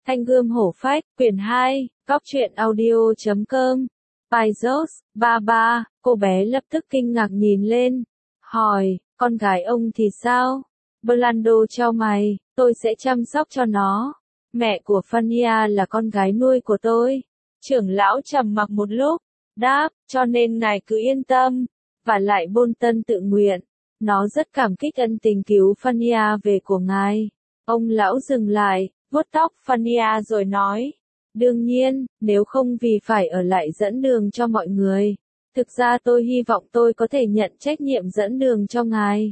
Thanh gươm hổ phách, quyển 2, góc truyện audio.com. Paisos, 33, cô bé lập tức kinh ngạc nhìn lên, hỏi, con gái ông thì sao? Blando chau mày, tôi sẽ chăm sóc cho nó. Mẹ của Fania là con gái nuôi của tôi. Trưởng lão trầm mặc một lúc, đáp, cho nên ngài cứ yên tâm. Và lại Bolton tự nguyện. Nó rất cảm kích ân tình cứu Fania về của ngài. Ông lão dừng lại, vuốt tóc Fania rồi nói. Đương nhiên, nếu không vì phải ở lại dẫn đường cho mọi người. Thực ra tôi hy vọng tôi có thể nhận trách nhiệm dẫn đường cho ngài.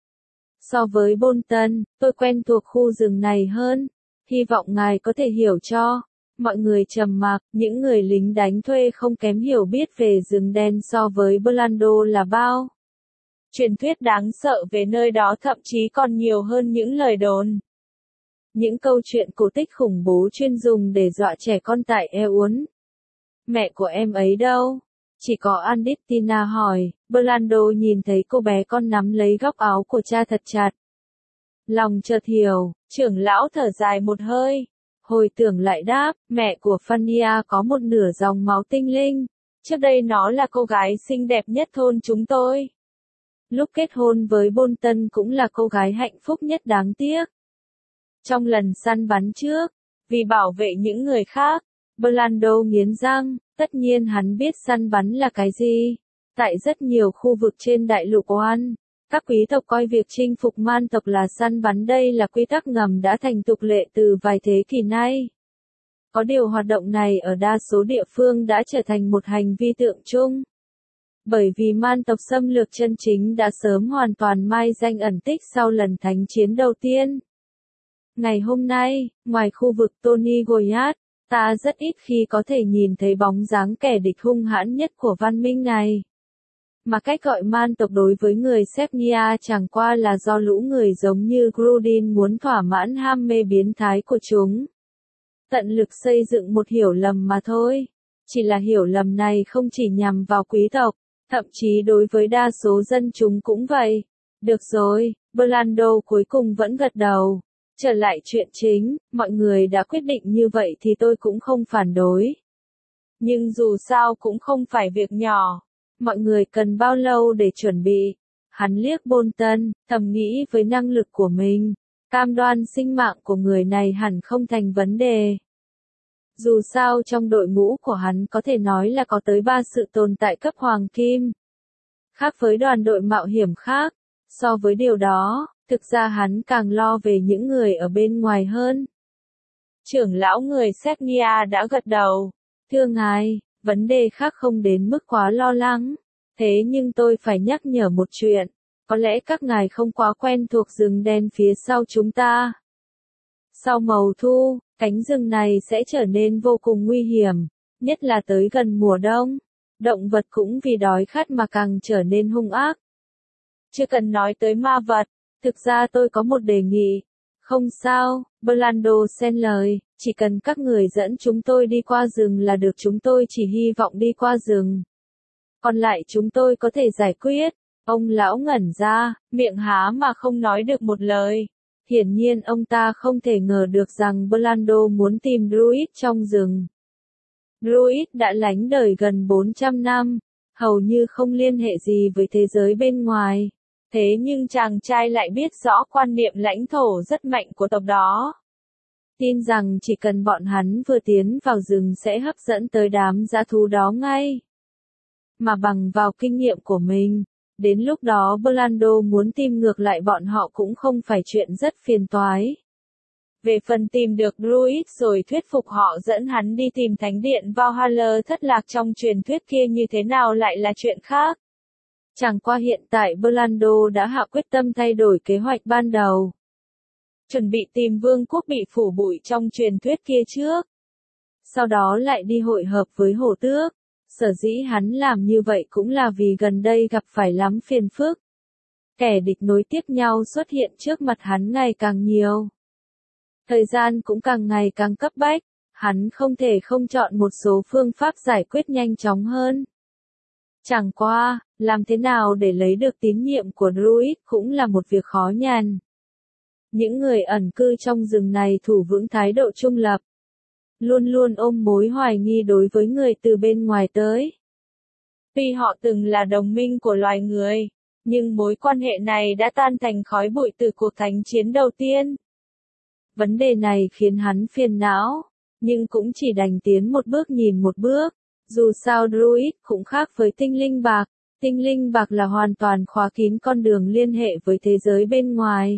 So với Bolton, tôi quen thuộc khu rừng này hơn. Hy vọng ngài có thể hiểu cho. Mọi người trầm mặc, những người lính đánh thuê không kém hiểu biết về rừng đen so với Blando là bao. Truyền thuyết đáng sợ về nơi đó thậm chí còn nhiều hơn những lời đồn. Những câu chuyện cổ tích khủng bố chuyên dùng để dọa trẻ con tại Eun. Mẹ của em ấy đâu? Chỉ có Andittina hỏi, Blando nhìn thấy cô bé con nắm lấy góc áo của cha thật chặt. Lòng chợt hiểu, trưởng lão thở dài một hơi. Hồi tưởng lại đáp, mẹ của Fania có một nửa dòng máu tinh linh. Trước đây nó là cô gái xinh đẹp nhất thôn chúng tôi. Lúc kết hôn với Bolton cũng là cô gái hạnh phúc nhất đáng tiếc. Trong lần săn bắn trước, vì bảo vệ những người khác, Blando nghiến răng, tất nhiên hắn biết săn bắn là cái gì. Tại rất nhiều khu vực trên đại lục Oan, các quý tộc coi việc chinh phục man tộc là săn bắn, đây là quy tắc ngầm đã thành tục lệ từ vài thế kỷ nay. Có điều hoạt động này ở đa số địa phương đã trở thành một hành vi tượng trưng. Bởi vì man tộc xâm lược chân chính đã sớm hoàn toàn mai danh ẩn tích sau lần thánh chiến đầu tiên. Ngày hôm nay, ngoài khu vực Tony Goliath, ta rất ít khi có thể nhìn thấy bóng dáng kẻ địch hung hãn nhất của văn minh này. Mà cách gọi man tộc đối với người Sepnia chẳng qua là do lũ người giống như Grudin muốn thỏa mãn ham mê biến thái của chúng. Tận lực xây dựng một hiểu lầm mà thôi. Chỉ là hiểu lầm này không chỉ nhằm vào quý tộc, thậm chí đối với đa số dân chúng cũng vậy. Được rồi, Blando cuối cùng vẫn gật đầu. Trở lại chuyện chính, mọi người đã quyết định như vậy thì tôi cũng không phản đối. Nhưng dù sao cũng không phải việc nhỏ. Mọi người cần bao lâu để chuẩn bị? Hắn liếc Bolton, thầm nghĩ với năng lực của mình. Cam đoan sinh mạng của người này hẳn không thành vấn đề. Dù sao trong đội ngũ của hắn có thể nói là có tới 3 sự tồn tại cấp hoàng kim. Khác với đoàn đội mạo hiểm khác, so với điều đó, thực ra hắn càng lo về những người ở bên ngoài hơn. Trưởng lão người Sepnia đã gật đầu. Thưa ngài, vấn đề khác không đến mức quá lo lắng. Thế nhưng tôi phải nhắc nhở một chuyện. Có lẽ các ngài không quá quen thuộc rừng đen phía sau chúng ta. Sau mầu thu, cánh rừng này sẽ trở nên vô cùng nguy hiểm, nhất là tới gần mùa đông. Động vật cũng vì đói khát mà càng trở nên hung ác. Chưa cần nói tới ma vật, thực ra tôi có một đề nghị. Không sao, Blando xen lời, chỉ cần các người dẫn chúng tôi đi qua rừng là được, chúng tôi chỉ hy vọng đi qua rừng. Còn lại chúng tôi có thể giải quyết. Ông lão ngẩn ra, miệng há mà không nói được một lời. Hiển nhiên ông ta không thể ngờ được rằng Blando muốn tìm Druid trong rừng. Druid đã lánh đời gần 400 năm, hầu như không liên hệ gì với thế giới bên ngoài. Thế nhưng chàng trai lại biết rõ quan niệm lãnh thổ rất mạnh của tộc đó. Tin rằng chỉ cần bọn hắn vừa tiến vào rừng sẽ hấp dẫn tới đám dã thú đó ngay. Mà bằng vào kinh nghiệm của mình, đến lúc đó Blando muốn tìm ngược lại bọn họ cũng không phải chuyện rất phiền toái. Về phần tìm được Druid rồi thuyết phục họ dẫn hắn đi tìm thánh điện Valhalla thất lạc trong truyền thuyết kia như thế nào lại là chuyện khác. Chẳng qua hiện tại Blando đã hạ quyết tâm thay đổi kế hoạch ban đầu. Chuẩn bị tìm vương quốc bị phủ bụi trong truyền thuyết kia trước. Sau đó lại đi hội hợp với hổ tước. Sở dĩ hắn làm như vậy cũng là vì gần đây gặp phải lắm phiền phức. Kẻ địch nối tiếp nhau xuất hiện trước mặt hắn ngày càng nhiều. Thời gian cũng càng ngày càng cấp bách, hắn không thể không chọn một số phương pháp giải quyết nhanh chóng hơn. Chẳng qua, làm thế nào để lấy được tín nhiệm của Druid cũng là một việc khó nhằn. Những người ẩn cư trong rừng này thủ vững thái độ trung lập, luôn luôn ôm mối hoài nghi đối với người từ bên ngoài tới. Tuy họ từng là đồng minh của loài người, nhưng mối quan hệ này đã tan thành khói bụi từ cuộc thánh chiến đầu tiên. Vấn đề này khiến hắn phiền não, nhưng cũng chỉ đành tiến một bước nhìn một bước. Dù sao Druid cũng khác với tinh linh bạc. Tinh linh bạc là hoàn toàn khóa kín con đường liên hệ với thế giới bên ngoài.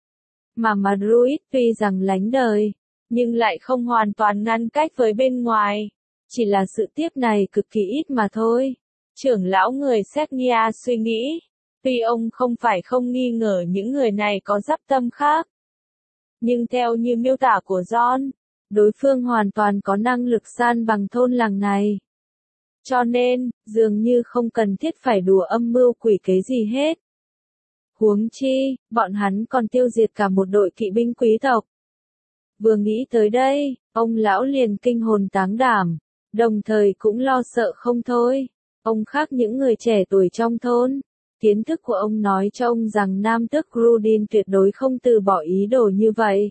Mà Druid tuy rằng lánh đời, nhưng lại không hoàn toàn ngăn cách với bên ngoài. Chỉ là sự tiếp này cực kỳ ít mà thôi. Trưởng lão người Sepnia suy nghĩ. Tuy ông không phải không nghi ngờ những người này có dắp tâm khác. Nhưng theo như miêu tả của John, đối phương hoàn toàn có năng lực san bằng thôn làng này. Cho nên, dường như không cần thiết phải đùa âm mưu quỷ kế gì hết. Huống chi, bọn hắn còn tiêu diệt cả một đội kỵ binh quý tộc. Vừa nghĩ tới đây, ông lão liền kinh hồn táng đảm, đồng thời cũng lo sợ không thôi. Ông khác những người trẻ tuổi trong thôn. Kiến thức của ông nói cho ông rằng nam tước Grudin tuyệt đối không từ bỏ ý đồ như vậy.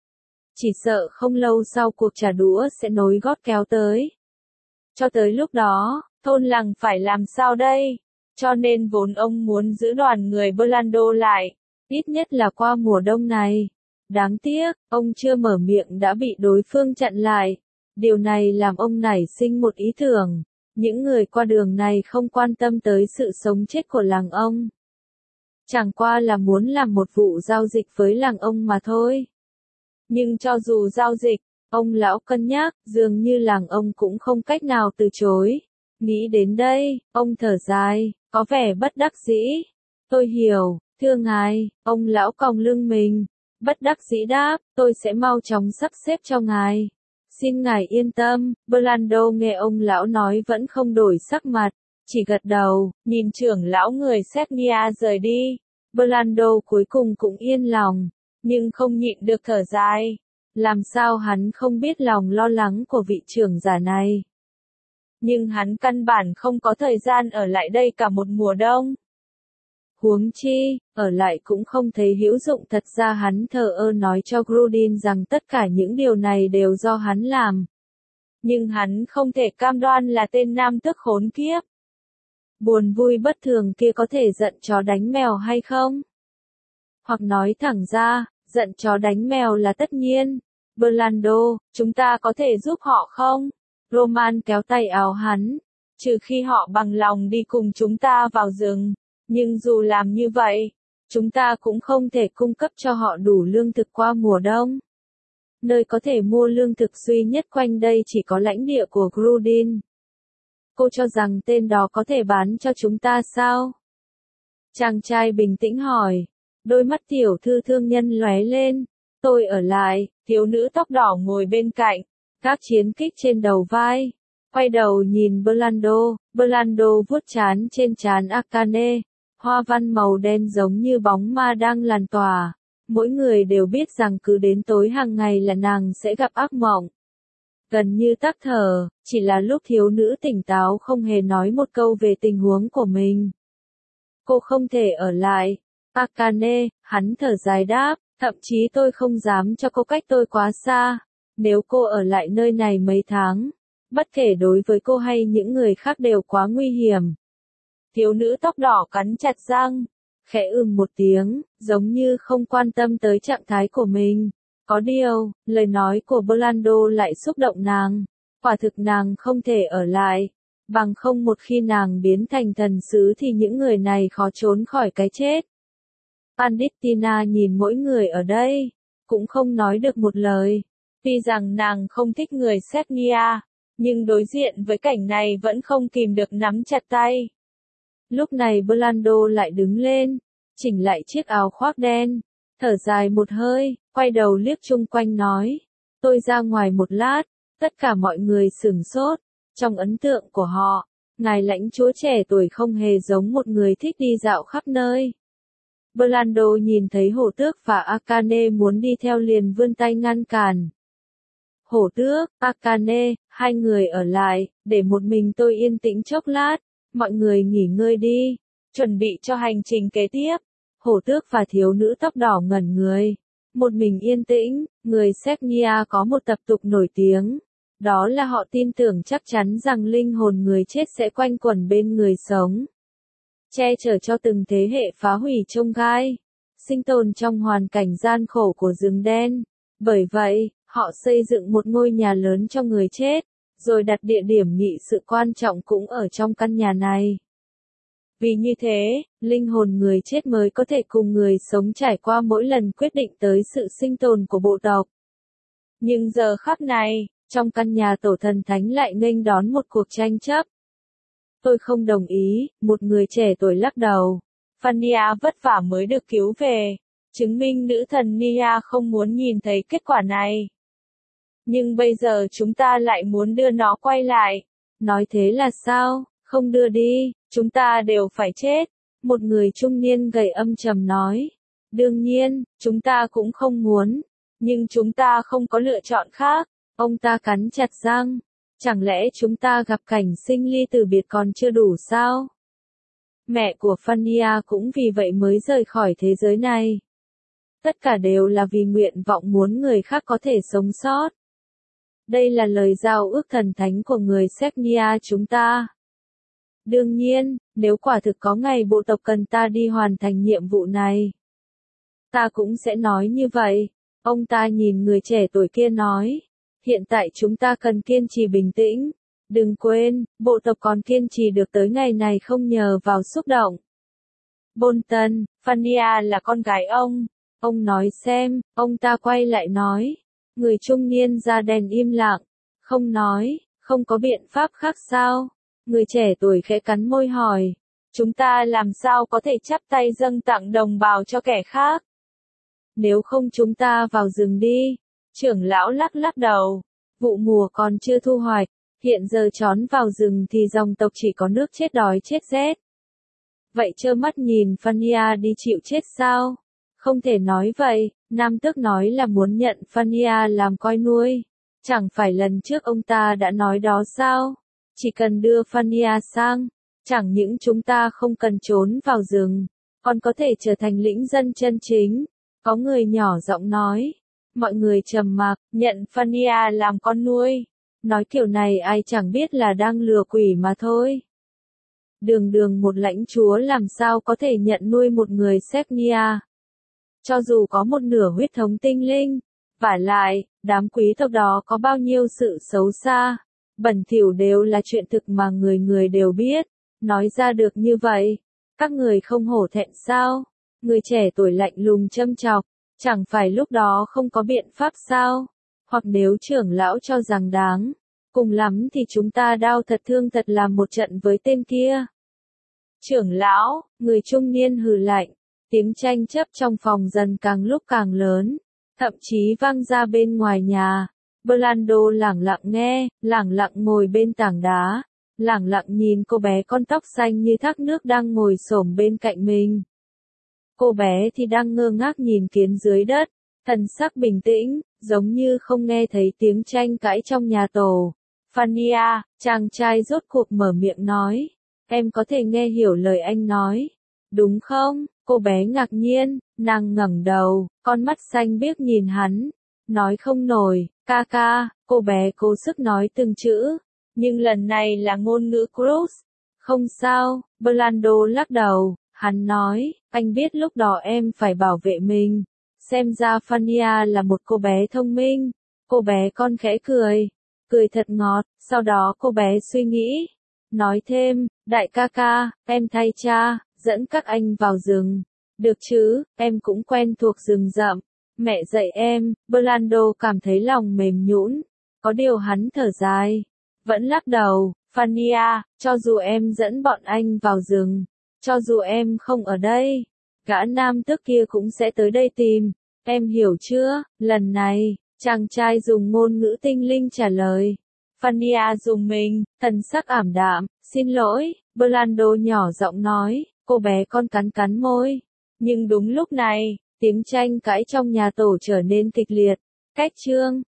Chỉ sợ không lâu sau cuộc trả đũa sẽ nối gót kéo tới. Cho tới lúc đó, thôn làng phải làm sao đây? Cho nên vốn ông muốn giữ đoàn người Blando lại, ít nhất là qua mùa đông này. Đáng tiếc, ông chưa mở miệng đã bị đối phương chặn lại. Điều này làm ông nảy sinh một ý tưởng. Những người qua đường này không quan tâm tới sự sống chết của làng ông. Chẳng qua là muốn làm một vụ giao dịch với làng ông mà thôi. Nhưng cho dù giao dịch, ông lão cân nhắc, dường như làng ông cũng không cách nào từ chối. Nghĩ đến đây, ông thở dài, có vẻ bất đắc dĩ. Tôi hiểu, thưa ngài, ông lão còng lưng mình. Bất đắc dĩ đáp, tôi sẽ mau chóng sắp xếp cho ngài. Xin ngài yên tâm, Blando nghe ông lão nói vẫn không đổi sắc mặt, chỉ gật đầu, nhìn trưởng lão người Sepnia rời đi. Blando cuối cùng cũng yên lòng, nhưng không nhịn được thở dài. Làm sao hắn không biết lòng lo lắng của vị trưởng giả này. Nhưng hắn căn bản không có thời gian ở lại đây cả một mùa đông. Huống chi, ở lại cũng không thấy hữu dụng, thật ra hắn thờ ơ nói cho Grudin rằng tất cả những điều này đều do hắn làm. Nhưng hắn không thể cam đoan là tên nam tước khốn kiếp. Buồn vui bất thường kia có thể giận chó đánh mèo hay không? Hoặc nói thẳng ra, giận chó đánh mèo là tất nhiên. Blando, chúng ta có thể giúp họ không? Roman kéo tay áo hắn. Trừ khi họ bằng lòng đi cùng chúng ta vào rừng. Nhưng dù làm như vậy, chúng ta cũng không thể cung cấp cho họ đủ lương thực qua mùa đông. Nơi có thể mua lương thực duy nhất quanh đây chỉ có lãnh địa của Grudin. Cô cho rằng tên đó có thể bán cho chúng ta sao? Chàng trai bình tĩnh hỏi. Đôi mắt tiểu thư thương nhân lóe lên. Tôi ở lại, thiếu nữ tóc đỏ ngồi bên cạnh, gác chiến kích trên đầu vai. Quay đầu nhìn Blando vuốt trán trên trán Akane. Hoa văn màu đen giống như bóng ma đang làn tỏa. Mỗi người đều biết rằng cứ đến tối hàng ngày là nàng sẽ gặp ác mộng. Gần như tắc thở, chỉ là lúc thiếu nữ tỉnh táo không hề nói một câu về tình huống của mình. Cô không thể ở lại. Akane, hắn thở dài đáp, thậm chí tôi không dám cho cô cách tôi quá xa. Nếu cô ở lại nơi này mấy tháng, bất kể đối với cô hay những người khác đều quá nguy hiểm. Thiếu nữ tóc đỏ cắn chặt răng, khẽ một tiếng, giống như không quan tâm tới trạng thái của mình. Có điều, lời nói của Blando lại xúc động nàng. Quả thực nàng không thể ở lại. Bằng không một khi nàng biến thành thần sứ thì những người này khó trốn khỏi cái chết. Pandittina nhìn mỗi người ở đây, cũng không nói được một lời. Tuy rằng nàng không thích người Sepnia, nhưng đối diện với cảnh này vẫn không kìm được nắm chặt tay. Lúc này Blando lại đứng lên, chỉnh lại chiếc áo khoác đen, thở dài một hơi, quay đầu liếc chung quanh nói. Tôi ra ngoài một lát, tất cả mọi người sửng sốt. Trong ấn tượng của họ, ngài lãnh chúa trẻ tuổi không hề giống một người thích đi dạo khắp nơi. Blando nhìn thấy hổ tước và Akane muốn đi theo liền vươn tay ngăn cản. Hổ tước, Akane, hai người ở lại, để một mình tôi yên tĩnh chốc lát. Mọi người nghỉ ngơi đi, chuẩn bị cho hành trình kế tiếp. Hổ tước và thiếu nữ tóc đỏ ngẩn người. Một mình yên tĩnh, người Sepnia có một tập tục nổi tiếng. Đó là họ tin tưởng chắc chắn rằng linh hồn người chết sẽ quanh quẩn bên người sống, che chở cho từng thế hệ phá hủy chông gai, sinh tồn trong hoàn cảnh gian khổ của rừng đen. Bởi vậy, họ xây dựng một ngôi nhà lớn cho người chết, rồi đặt địa điểm nghị sự quan trọng cũng ở trong căn nhà này. Vì như thế, linh hồn người chết mới có thể cùng người sống trải qua mỗi lần quyết định tới sự sinh tồn của bộ tộc. Nhưng giờ khắc này, trong căn nhà tổ thần thánh lại nghênh đón một cuộc tranh chấp. Tôi không đồng ý, một người trẻ tuổi lắc đầu. Fania vất vả mới được cứu về, chứng minh nữ thần Nia không muốn nhìn thấy kết quả này. Nhưng bây giờ chúng ta lại muốn đưa nó quay lại. Nói thế là sao? Không đưa đi, chúng ta đều phải chết. Một người trung niên gầy âm trầm nói. Đương nhiên, chúng ta cũng không muốn. Nhưng chúng ta không có lựa chọn khác. Ông ta cắn chặt răng. Chẳng lẽ chúng ta gặp cảnh sinh ly từ biệt còn chưa đủ sao? Mẹ của Fania cũng vì vậy mới rời khỏi thế giới này. Tất cả đều là vì nguyện vọng muốn người khác có thể sống sót. Đây là lời giao ước thần thánh của người Sepnia chúng ta. Đương nhiên, nếu quả thực có ngày bộ tộc cần ta đi hoàn thành nhiệm vụ này, ta cũng sẽ nói như vậy. Ông ta nhìn người trẻ tuổi kia nói. Hiện tại chúng ta cần kiên trì bình tĩnh. Đừng quên, bộ tộc còn kiên trì được tới ngày này không nhờ vào xúc động. Bolton, Fania là con gái ông. Ông nói xem, ông ta quay lại nói. Người trung niên da đen im lặng. Không nói, không có biện pháp khác sao? Người trẻ tuổi khẽ cắn môi hỏi. Chúng ta làm sao có thể chắp tay dâng tặng đồng bào cho kẻ khác? Nếu không chúng ta vào rừng đi. Trưởng lão lắc lắc đầu. Vụ mùa còn chưa thu hoạch. Hiện giờ trón vào rừng thì dòng tộc chỉ có nước chết đói chết rét. Vậy trơ mắt nhìn Fania đi chịu chết sao? Không thể nói vậy, Nam Tước nói là muốn nhận Fania làm coi nuôi. Chẳng phải lần trước ông ta đã nói đó sao? Chỉ cần đưa Fania sang, chẳng những chúng ta không cần trốn vào rừng, còn có thể trở thành lĩnh dân chân chính. Có người nhỏ giọng nói. Mọi người trầm mặc, nhận Fania làm con nuôi. Nói kiểu này ai chẳng biết là đang lừa quỷ mà thôi. Đường một lãnh chúa làm sao có thể nhận nuôi một người Sepnia. Cho dù có một nửa huyết thống tinh linh. Vả lại, đám quý tộc đó có bao nhiêu sự xấu xa, bẩn thỉu đều là chuyện thực mà người người đều biết. Nói ra được như vậy, các người không hổ thẹn sao? Người trẻ tuổi lạnh lùng châm chọc. Chẳng phải lúc đó không có biện pháp sao? Hoặc nếu trưởng lão cho rằng đáng, cùng lắm thì chúng ta đao thật thương thật làm một trận với tên kia. Trưởng lão, người trung niên hừ lạnh, tiếng tranh chấp trong phòng dần càng lúc càng lớn, thậm chí vang ra bên ngoài nhà. Blando lẳng lặng nghe, lẳng lặng ngồi bên tảng đá, lẳng lặng nhìn cô bé con tóc xanh như thác nước đang ngồi xổm bên cạnh mình. Cô bé thì đang ngơ ngác nhìn kiến dưới đất, thần sắc bình tĩnh, giống như không nghe thấy tiếng tranh cãi trong nhà tổ. Fania, chàng trai rốt cuộc mở miệng nói. Em có thể nghe hiểu lời anh nói, đúng không? Cô bé ngạc nhiên, nàng ngẩng đầu, con mắt xanh biếc nhìn hắn. Nói không nổi, ca ca, cô bé cố sức nói từng chữ. Nhưng lần này là ngôn ngữ Cruz. Không sao, Blando lắc đầu. Hắn nói, anh biết lúc đó em phải bảo vệ mình. Xem ra Fania là một cô bé thông minh. Cô bé con khẽ cười. Cười thật ngọt, sau đó cô bé suy nghĩ. Nói thêm, đại ca ca, em thay cha, dẫn các anh vào rừng. Được chứ, em cũng quen thuộc rừng rậm. Mẹ dạy em, Blando cảm thấy lòng mềm nhũn. Có điều hắn thở dài. Vẫn lắc đầu, Fania, cho dù em dẫn bọn anh vào rừng. Cho dù em không ở đây, gã nam tước kia cũng sẽ tới đây tìm. Em hiểu chưa? Lần này, chàng trai dùng ngôn ngữ tinh linh trả lời. Fania dùng mình, thần sắc ảm đạm. Xin lỗi, Blando nhỏ giọng nói. Cô bé con cắn cắn môi. Nhưng đúng lúc này, tiếng tranh cãi trong nhà tổ trở nên kịch liệt. Cách chương